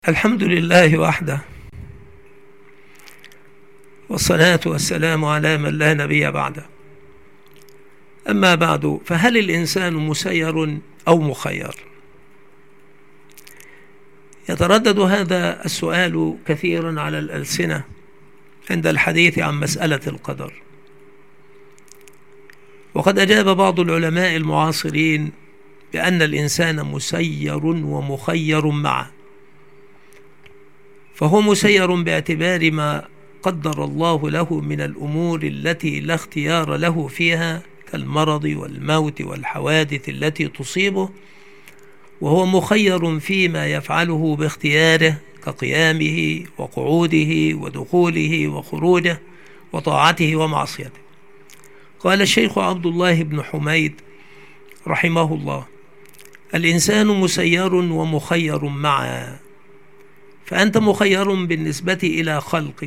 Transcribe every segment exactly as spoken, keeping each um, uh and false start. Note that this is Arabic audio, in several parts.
الحمد لله وحده، والصلاة والسلام على من لا نبي بعده. أما بعد، فهل الإنسان مسير أو مخير؟ يتردد هذا السؤال كثيرا على الألسنة عند الحديث عن مسألة القدر، وقد أجاب بعض العلماء المعاصرين بأن الإنسان مسير ومخير معه، فهو مسير باعتبار ما قدر الله له من الأمور التي لا اختيار له فيها كالمرض والموت والحوادث التي تصيبه، وهو مخير فيما يفعله باختياره كقيامه وقعوده ودخوله وخروجه وطاعته ومعصيته. قال الشيخ عبد الله بن حميد رحمه الله: الإنسان مسير ومخير معا، فأنت مخير بالنسبة إلى خلقك،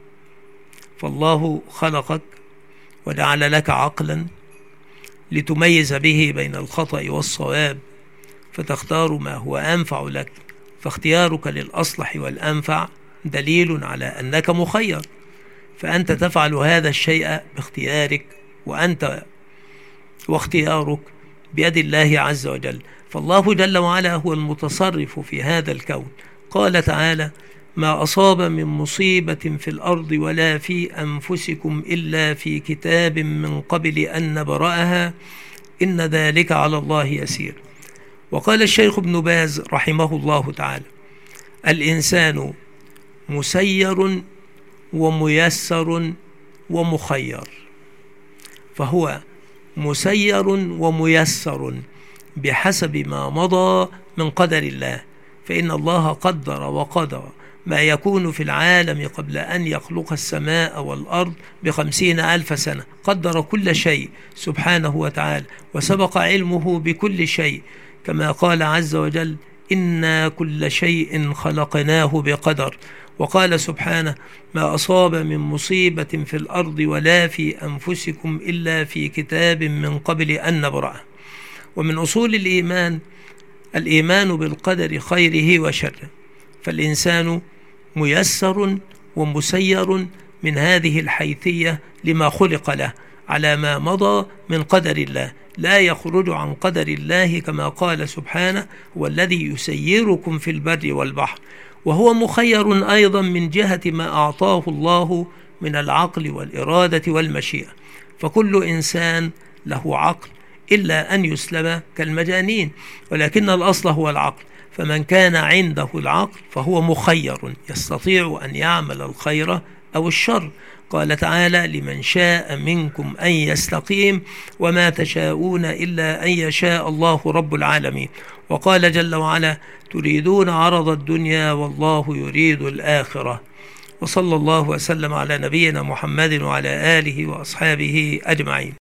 فالله خلقك وجعل لك عقلا لتميز به بين الخطأ والصواب، فتختار ما هو أنفع لك، فاختيارك للأصلح والأنفع دليل على أنك مخير، فأنت تفعل هذا الشيء باختيارك، وأنت واختيارك بيد الله عز وجل. فالله جل وعلا هو المتصرف في هذا الكون. قال تعالى: ما أصاب من مصيبة في الأرض ولا في أنفسكم إلا في كتاب من قبل أن نبرأها إن ذلك على الله يسير. وقال الشيخ ابن باز رحمه الله تعالى: الإنسان مسير وميسر ومخير، فهو مسير وميسر بحسب ما مضى من قدر الله، فإن الله قدر وقدر ما يكون في العالم قبل أن يخلق السماء والأرض بخمسين ألف سنة، قدر كل شيء سبحانه وتعالى، وسبق علمه بكل شيء، كما قال عز وجل: إنا كل شيء خلقناه بقدر. وقال سبحانه: ما أصاب من مصيبة في الأرض ولا في أنفسكم إلا في كتاب من قبل أن نبرأه. ومن أصول الإيمان الإيمان بالقدر خيره وشره، فالإنسان ميسر ومسير من هذه الحيثية لما خلق له على ما مضى من قدر الله، لا يخرج عن قدر الله، كما قال سبحانه: هو الذي يسيركم في البر والبحر. وهو مخير أيضا من جهة ما أعطاه الله من العقل والإرادة والمشيئة، فكل إنسان له عقل إلا أن يسلم كالمجانين، ولكن الأصل هو العقل، فمن كان عنده العقل فهو مخير، يستطيع أن يعمل الخير أو الشر. قال تعالى: لمن شاء منكم أن يستقيم وما تشاءون إلا أن يشاء الله رب العالمين. وقال جل وعلا: تريدون عرض الدنيا والله يريد الآخرة. وصلى الله وسلم على نبينا محمد وعلى آله وأصحابه أجمعين.